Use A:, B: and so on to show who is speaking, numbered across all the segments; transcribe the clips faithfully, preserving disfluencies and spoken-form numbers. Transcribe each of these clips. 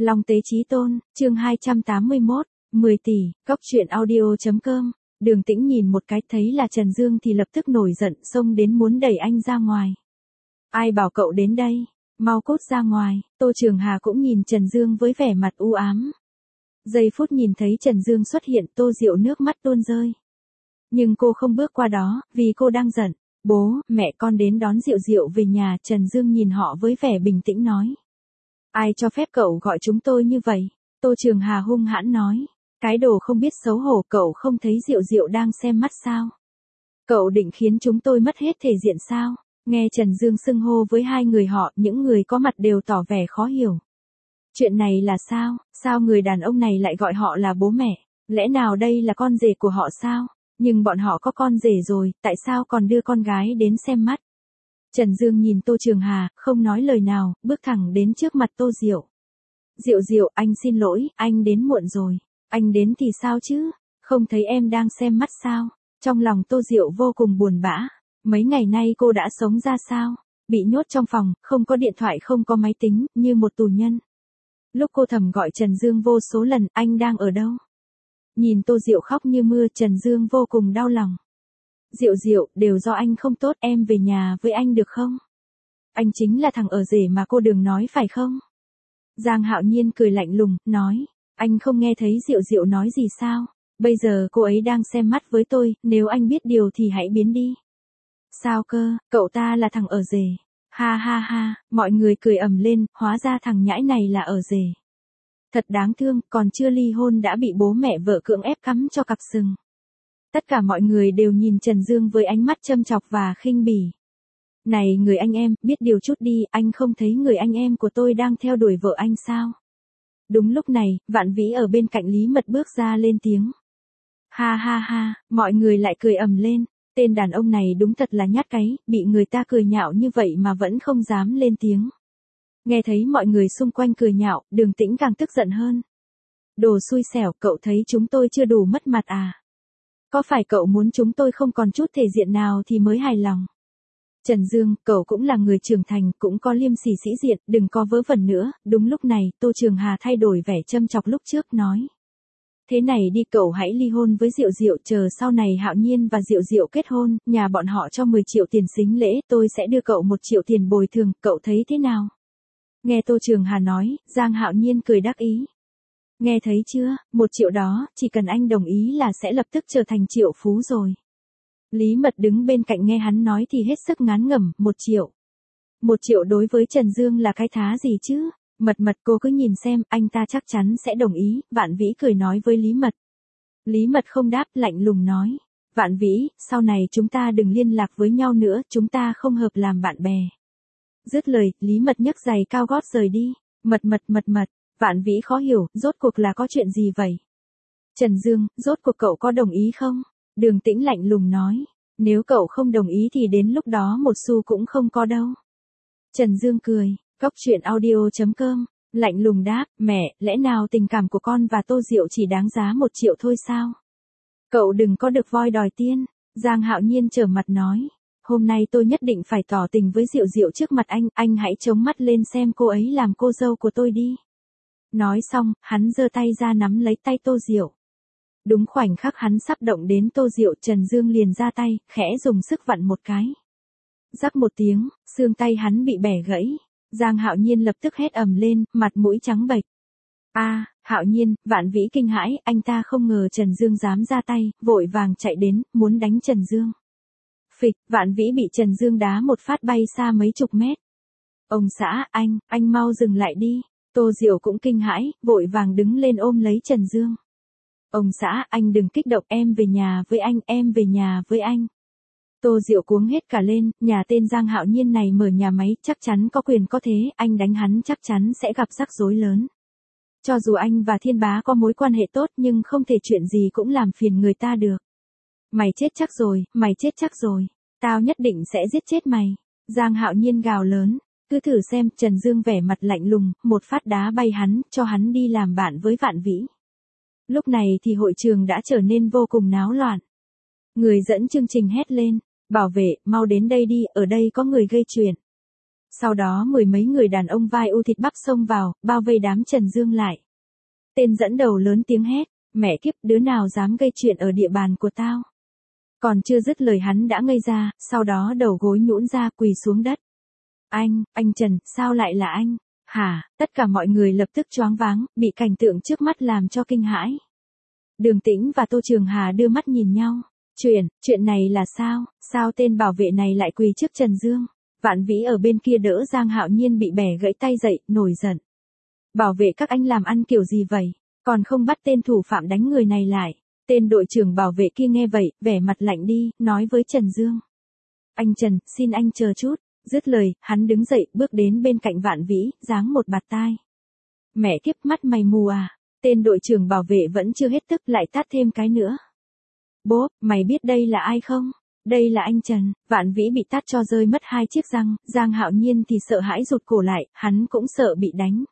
A: Long Tế Chí Tôn, chương hai trăm tám mươi mốt, mười tỷ, cóc truyện audio.com. Đường Tĩnh nhìn một cái thấy là Trần Dương thì lập tức nổi giận xông đến muốn đẩy anh ra ngoài. Ai bảo cậu đến đây, mau cút ra ngoài. Tô Trường Hà cũng nhìn Trần Dương với vẻ mặt u ám. Giây phút nhìn thấy Trần Dương xuất hiện, Tô Diệu nước mắt tuôn rơi. Nhưng cô không bước qua đó, vì cô đang giận. Bố, mẹ con đến đón Diệu Diệu về nhà. Trần Dương nhìn họ với vẻ bình tĩnh nói. Ai cho phép cậu gọi chúng tôi như vậy? Tô Trường Hà hung hãn nói. Cái đồ không biết xấu hổ, cậu không thấy Diệu Diệu đang xem mắt sao? Cậu định khiến chúng tôi mất hết thể diện sao? Nghe Trần Dương xưng hô với hai người họ, những người có mặt đều tỏ vẻ khó hiểu. Chuyện này là sao? Sao người đàn ông này lại gọi họ là bố mẹ? Lẽ nào đây là con rể của họ sao? Nhưng bọn họ có con rể rồi, tại sao còn đưa con gái đến xem mắt? Trần Dương nhìn Tô Trường Hà, không nói lời nào, bước thẳng đến trước mặt Tô Diệu. Diệu Diệu, anh xin lỗi, anh đến muộn rồi. Anh đến thì sao chứ? Không thấy em đang xem mắt sao? Trong lòng Tô Diệu vô cùng buồn bã. Mấy ngày nay cô đã sống ra sao? Bị nhốt trong phòng, không có điện thoại, không có máy tính, như một tù nhân. Lúc cô thầm gọi Trần Dương vô số lần, anh đang ở đâu? Nhìn Tô Diệu khóc như mưa, Trần Dương vô cùng đau lòng. Diệu Diệu, đều do anh không tốt, em về nhà với anh được không? Anh chính là thằng ở rể mà cô Đường nói phải không? Giang Hạo Nhiên cười lạnh lùng, nói. Anh không nghe thấy Diệu Diệu nói gì sao? Bây giờ cô ấy đang xem mắt với tôi, nếu anh biết điều thì hãy biến đi. Sao cơ, cậu ta là thằng ở rể. Ha ha ha, mọi người cười ầm lên, hóa ra thằng nhãi này là ở rể. Thật đáng thương, còn chưa ly hôn đã bị bố mẹ vợ cưỡng ép cắm cho cặp sừng. Tất cả mọi người đều nhìn Trần Dương với ánh mắt châm chọc và khinh bỉ. Này người anh em, biết điều chút đi, anh không thấy người anh em của tôi đang theo đuổi vợ anh sao? Đúng lúc này, Vạn Vĩ ở bên cạnh Lý Mật bước ra lên tiếng. Ha ha ha, mọi người lại cười ầm lên. Tên đàn ông này đúng thật là nhát cái, bị người ta cười nhạo như vậy mà vẫn không dám lên tiếng. Nghe thấy mọi người xung quanh cười nhạo, Đường Tĩnh càng tức giận hơn. Đồ xui xẻo, cậu thấy chúng tôi chưa đủ mất mặt à? Có phải cậu muốn chúng tôi không còn chút thể diện nào thì mới hài lòng? Trần Dương, cậu cũng là người trưởng thành, cũng có liêm sỉ sĩ diện, đừng có vớ vẩn nữa. Đúng lúc này, Tô Trường Hà thay đổi vẻ châm chọc lúc trước, nói. Thế này đi, cậu hãy ly hôn với Diệu Diệu, chờ sau này Hạo Nhiên và Diệu Diệu kết hôn, nhà bọn họ cho mười triệu tiền sính lễ, tôi sẽ đưa cậu một triệu tiền bồi thường, cậu thấy thế nào? Nghe Tô Trường Hà nói, Giang Hạo Nhiên cười đắc ý. Nghe thấy chưa, một triệu đó, chỉ cần anh đồng ý là sẽ lập tức trở thành triệu phú rồi. Lý Mật đứng bên cạnh nghe hắn nói thì hết sức ngán ngẩm, một triệu. Một triệu đối với Trần Dương là cái thá gì chứ? Mật Mật, cô cứ nhìn xem, anh ta chắc chắn sẽ đồng ý. Vạn Vĩ cười nói với Lý Mật. Lý Mật không đáp, lạnh lùng nói. Vạn Vĩ, sau này chúng ta đừng liên lạc với nhau nữa, chúng ta không hợp làm bạn bè. Dứt lời, Lý Mật nhấc giày cao gót rời đi. Mật Mật Mật Mật, Vạn Vĩ khó hiểu, rốt cuộc là có chuyện gì vậy? Trần Dương, rốt cuộc cậu có đồng ý không? Đường Tĩnh lạnh lùng nói. Nếu cậu không đồng ý thì đến lúc đó một xu cũng không có đâu. Trần Dương cười. Cóc truyện audio.com, lạnh lùng đáp, mẹ, lẽ nào tình cảm của con và Tô Diệu chỉ đáng giá một triệu thôi sao? Cậu đừng có được voi đòi tiên. Giang Hạo Nhiên trở mặt nói, hôm nay tôi nhất định phải tỏ tình với Diệu Diệu trước mặt anh, anh hãy chống mắt lên xem cô ấy làm cô dâu của tôi đi. Nói xong, hắn giơ tay ra nắm lấy tay Tô Diệu. Đúng khoảnh khắc hắn sắp động đến Tô Diệu, Trần Dương liền ra tay, khẽ dùng sức vặn một cái. Rắc một tiếng, xương tay hắn bị bẻ gãy. Giang Hạo Nhiên lập tức hét ầm lên, mặt mũi trắng bệch. A, à, Hạo Nhiên, Vạn Vĩ kinh hãi, anh ta không ngờ Trần Dương dám ra tay, vội vàng chạy đến, muốn đánh Trần Dương. Phịch, Vạn Vĩ bị Trần Dương đá một phát bay xa mấy chục mét. Ông xã, anh, anh mau dừng lại đi. Tô Diệu cũng kinh hãi, vội vàng đứng lên ôm lấy Trần Dương. Ông xã, anh đừng kích động, em về nhà với anh, em về nhà với anh. Tô Diệu cuống hết cả lên, nhà tên Giang Hạo Nhiên này mở nhà máy, chắc chắn có quyền có thế, anh đánh hắn chắc chắn sẽ gặp rắc rối lớn. Cho dù anh và Thiên Bá có mối quan hệ tốt nhưng không thể chuyện gì cũng làm phiền người ta được. Mày chết chắc rồi, mày chết chắc rồi, tao nhất định sẽ giết chết mày. Giang Hạo Nhiên gào lớn, cứ thử xem. Trần Dương vẻ mặt lạnh lùng, một phát đá bay hắn, cho hắn đi làm bạn với Vạn Vĩ. Lúc này thì hội trường đã trở nên vô cùng náo loạn. Người dẫn chương trình hét lên. Bảo vệ, mau đến đây đi, ở đây có người gây chuyện. Sau đó mười mấy người đàn ông vai u thịt bắp xông vào, bao vây đám Trần Dương lại. Tên dẫn đầu lớn tiếng hét, mẹ kiếp, đứa nào dám gây chuyện ở địa bàn của tao. Còn chưa dứt lời hắn đã ngây ra, sau đó đầu gối nhũn ra quỳ xuống đất. Anh, anh Trần, sao lại là anh? Hả? Tất cả mọi người lập tức choáng váng, bị cảnh tượng trước mắt làm cho kinh hãi. Đường Tĩnh và Tô Trường Hà đưa mắt nhìn nhau. Chuyện, chuyện này là sao? Sao tên bảo vệ này lại quỳ trước Trần Dương? Vạn Vĩ ở bên kia đỡ Giang Hạo Nhiên bị bẻ gãy tay dậy, nổi giận. Bảo vệ các anh làm ăn kiểu gì vậy? Còn không bắt tên thủ phạm đánh người này lại. Tên đội trưởng bảo vệ kia nghe vậy, vẻ mặt lạnh đi, nói với Trần Dương. Anh Trần, xin anh chờ chút. Dứt lời, hắn đứng dậy, bước đến bên cạnh Vạn Vĩ, giáng một bạt tai. Mẹ kiếp, mắt mày mù à? Tên đội trưởng bảo vệ vẫn chưa hết tức, lại tát thêm cái nữa. Bố, mày biết đây là ai không? Đây là anh Trần. Vạn Vĩ bị tát cho rơi mất hai chiếc răng, Giang Hạo Nhiên thì sợ hãi rụt cổ lại, hắn cũng sợ bị đánh.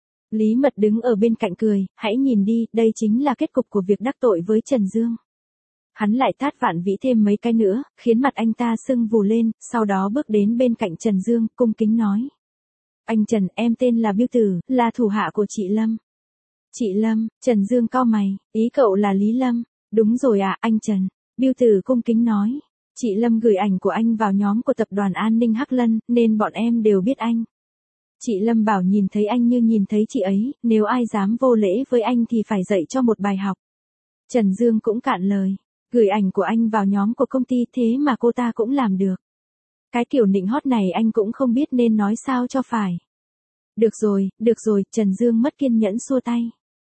A: Lý Mật đứng ở bên cạnh cười, hãy nhìn đi, đây chính là kết cục của việc đắc tội với Trần Dương. Hắn lại tát Vạn Vĩ thêm mấy cái nữa, khiến mặt anh ta sưng vù lên, sau đó bước đến bên cạnh Trần Dương, cung kính nói. Anh Trần, em tên là Biêu Tử, là thủ hạ của chị Lâm. Chị Lâm, Trần Dương cau mày, ý cậu là Lý Lâm. Đúng rồi à, anh Trần. Biêu Tử cung kính nói. Chị Lâm gửi ảnh của anh vào nhóm của tập đoàn an ninh Hắc Lân, nên bọn em đều biết anh. Chị Lâm bảo nhìn thấy anh như nhìn thấy chị ấy, nếu ai dám vô lễ với anh thì phải dạy cho một bài học. Trần Dương cũng cạn lời. Gửi ảnh của anh vào nhóm của công ty thế mà cô ta cũng làm được. Cái kiểu nịnh hót này anh cũng không biết nên nói sao cho phải. Được rồi, được rồi, Trần Dương mất kiên nhẫn xua tay.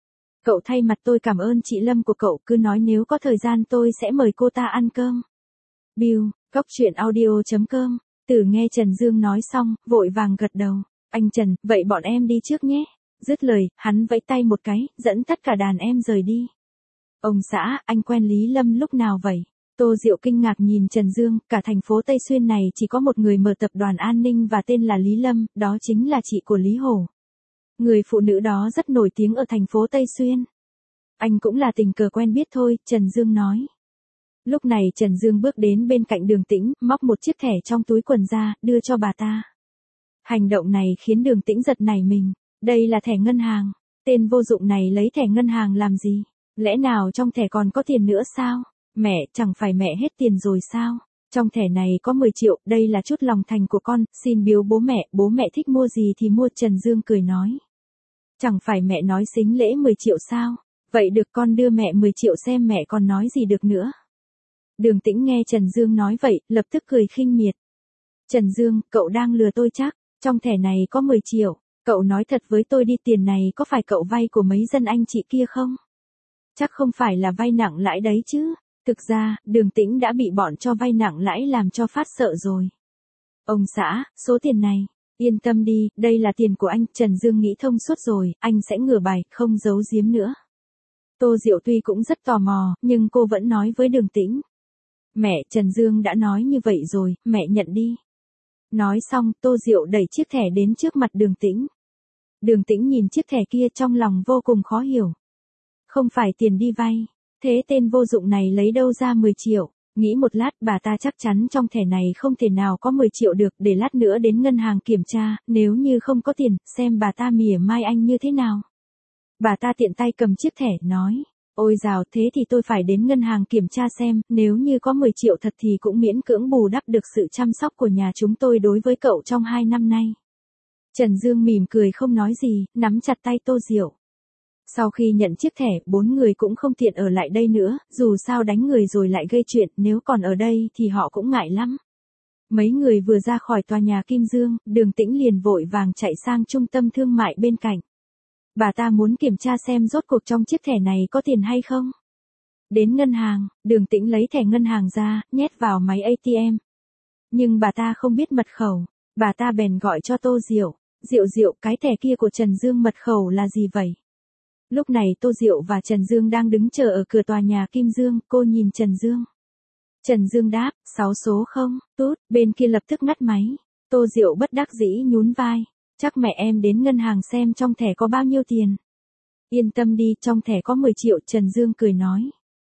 A: Cậu thay mặt tôi cảm ơn chị Lâm của cậu, cứ nói nếu có thời gian tôi sẽ mời cô ta ăn cơm. Bill, cóc truyện audio chấm com. Tử nghe Trần Dương nói xong, vội vàng gật đầu. Anh Trần, vậy bọn em đi trước nhé. Dứt lời, hắn vẫy tay một cái, dẫn tất cả đàn em rời đi. Ông xã, anh quen Lý Lâm lúc nào vậy? Tô Diệu kinh ngạc nhìn Trần Dương, cả thành phố Tây Xuyên này chỉ có một người mở tập đoàn an ninh và tên là Lý Lâm, đó chính là chị của Lý Hổ. Người phụ nữ đó rất nổi tiếng ở thành phố Tây Xuyên. Anh cũng là tình cờ quen biết thôi, Trần Dương nói. Lúc này Trần Dương bước đến bên cạnh Đường Tĩnh, móc một chiếc thẻ trong túi quần ra, đưa cho bà ta. Hành động này khiến Đường Tĩnh giật nảy mình. Đây là thẻ ngân hàng. Tên vô dụng này lấy thẻ ngân hàng làm gì? Lẽ nào trong thẻ còn có tiền nữa sao? Mẹ, chẳng phải mẹ hết tiền rồi sao? Trong thẻ này có mười triệu, đây là chút lòng thành của con, xin biếu bố mẹ, bố mẹ thích mua gì thì mua, Trần Dương cười nói. Chẳng phải mẹ nói xính lễ mười triệu sao? Vậy được, con đưa mẹ mười triệu xem mẹ còn nói gì được nữa. Đường Tĩnh nghe Trần Dương nói vậy, lập tức cười khinh miệt. Trần Dương, cậu đang lừa tôi chắc, trong thẻ này có mười triệu, cậu nói thật với tôi đi, tiền này có phải cậu vay của mấy dân anh chị kia không? Chắc không phải là vay nặng lãi đấy chứ. Thực ra, Đường Tĩnh đã bị bọn cho vay nặng lãi làm cho phát sợ rồi. Ông xã, số tiền này, yên tâm đi, đây là tiền của anh, Trần Dương nghĩ thông suốt rồi, anh sẽ ngửa bài, không giấu giếm nữa. Tô Diệu tuy cũng rất tò mò, nhưng cô vẫn nói với Đường Tĩnh. Mẹ, Trần Dương đã nói như vậy rồi, mẹ nhận đi. Nói xong, Tô Diệu đẩy chiếc thẻ đến trước mặt Đường Tĩnh. Đường Tĩnh nhìn chiếc thẻ kia trong lòng vô cùng khó hiểu. Không phải tiền đi vay, thế tên vô dụng này lấy đâu ra mười triệu, nghĩ một lát bà ta chắc chắn trong thẻ này không thể nào có mười triệu được, để lát nữa đến ngân hàng kiểm tra, nếu như không có tiền, xem bà ta mỉa mai anh như thế nào. Bà ta tiện tay cầm chiếc thẻ, nói, ôi dào, thế thì tôi phải đến ngân hàng kiểm tra xem, nếu như có mười triệu thật thì cũng miễn cưỡng bù đắp được sự chăm sóc của nhà chúng tôi đối với cậu trong hai năm nay. Trần Dương mỉm cười không nói gì, nắm chặt tay Tô Diệu. Sau khi nhận chiếc thẻ, bốn người cũng không tiện ở lại đây nữa, dù sao đánh người rồi lại gây chuyện, nếu còn ở đây thì họ cũng ngại lắm. Mấy người vừa ra khỏi tòa nhà Kim Dương, Đường Tĩnh liền vội vàng chạy sang trung tâm thương mại bên cạnh. Bà ta muốn kiểm tra xem rốt cuộc trong chiếc thẻ này có tiền hay không. Đến ngân hàng, Đường Tĩnh lấy thẻ ngân hàng ra, nhét vào máy a tê em. Nhưng bà ta không biết mật khẩu, bà ta bèn gọi cho Tô Diệu. Diệu Diệu, cái thẻ kia của Trần Dương mật khẩu là gì vậy? Lúc này Tô Diệu và Trần Dương đang đứng chờ ở cửa tòa nhà Kim Dương, cô nhìn Trần Dương. Trần Dương đáp, sáu số không, tút, bên kia lập tức ngắt máy. Tô Diệu bất đắc dĩ nhún vai, chắc mẹ em đến ngân hàng xem trong thẻ có bao nhiêu tiền. Yên tâm đi, trong thẻ có mười triệu, Trần Dương cười nói.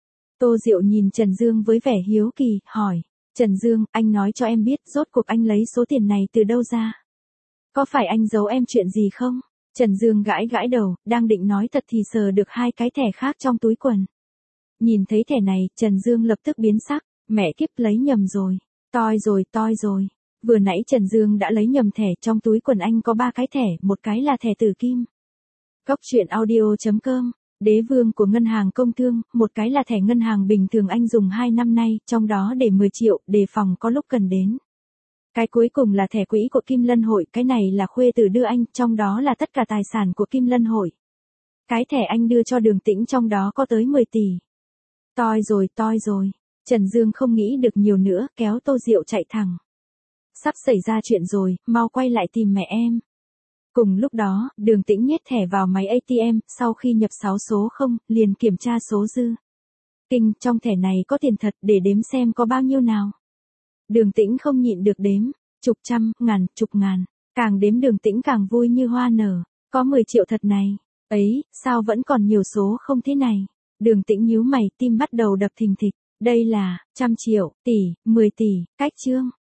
A: Tô Diệu nhìn Trần Dương với vẻ hiếu kỳ, hỏi, Trần Dương, anh nói cho em biết, rốt cuộc anh lấy số tiền này từ đâu ra? Có phải anh giấu em chuyện gì không? Trần Dương gãi gãi đầu, đang định nói thật thì sờ được hai cái thẻ khác trong túi quần. Nhìn thấy thẻ này, Trần Dương lập tức biến sắc, mẹ kiếp lấy nhầm rồi, toi rồi toi rồi. Vừa nãy Trần Dương đã lấy nhầm thẻ, trong túi quần anh có ba cái thẻ, một cái là thẻ tử kim. Cốc truyện audio chấm com, đế vương của ngân hàng công thương, một cái là thẻ ngân hàng bình thường anh dùng hai năm nay, trong đó để mười triệu, đề phòng có lúc cần đến. Cái cuối cùng là thẻ quỹ của Kim Lân Hội, cái này là khuê tử đưa anh, trong đó là tất cả tài sản của Kim Lân Hội. Cái thẻ anh đưa cho Đường Tĩnh trong đó có tới mười tỷ. Toi rồi toi rồi, Trần Dương không nghĩ được nhiều nữa, kéo Tô Diệu chạy thẳng. Sắp xảy ra chuyện rồi, mau quay lại tìm mẹ em. Cùng lúc đó, Đường Tĩnh nhét thẻ vào máy a tê em, sau khi nhập sáu số không, liền kiểm tra số dư. Kinh, trong thẻ này có tiền thật, để đếm xem có bao nhiêu nào. Đường Tĩnh không nhịn được đếm, chục trăm, ngàn, chục ngàn, càng đếm Đường Tĩnh càng vui như hoa nở, có mười triệu thật này, ấy, sao vẫn còn nhiều số không thế này. Đường Tĩnh nhíu mày, tim bắt đầu đập thình thịch, đây là, trăm triệu, tỷ, mười tỷ, cách chương.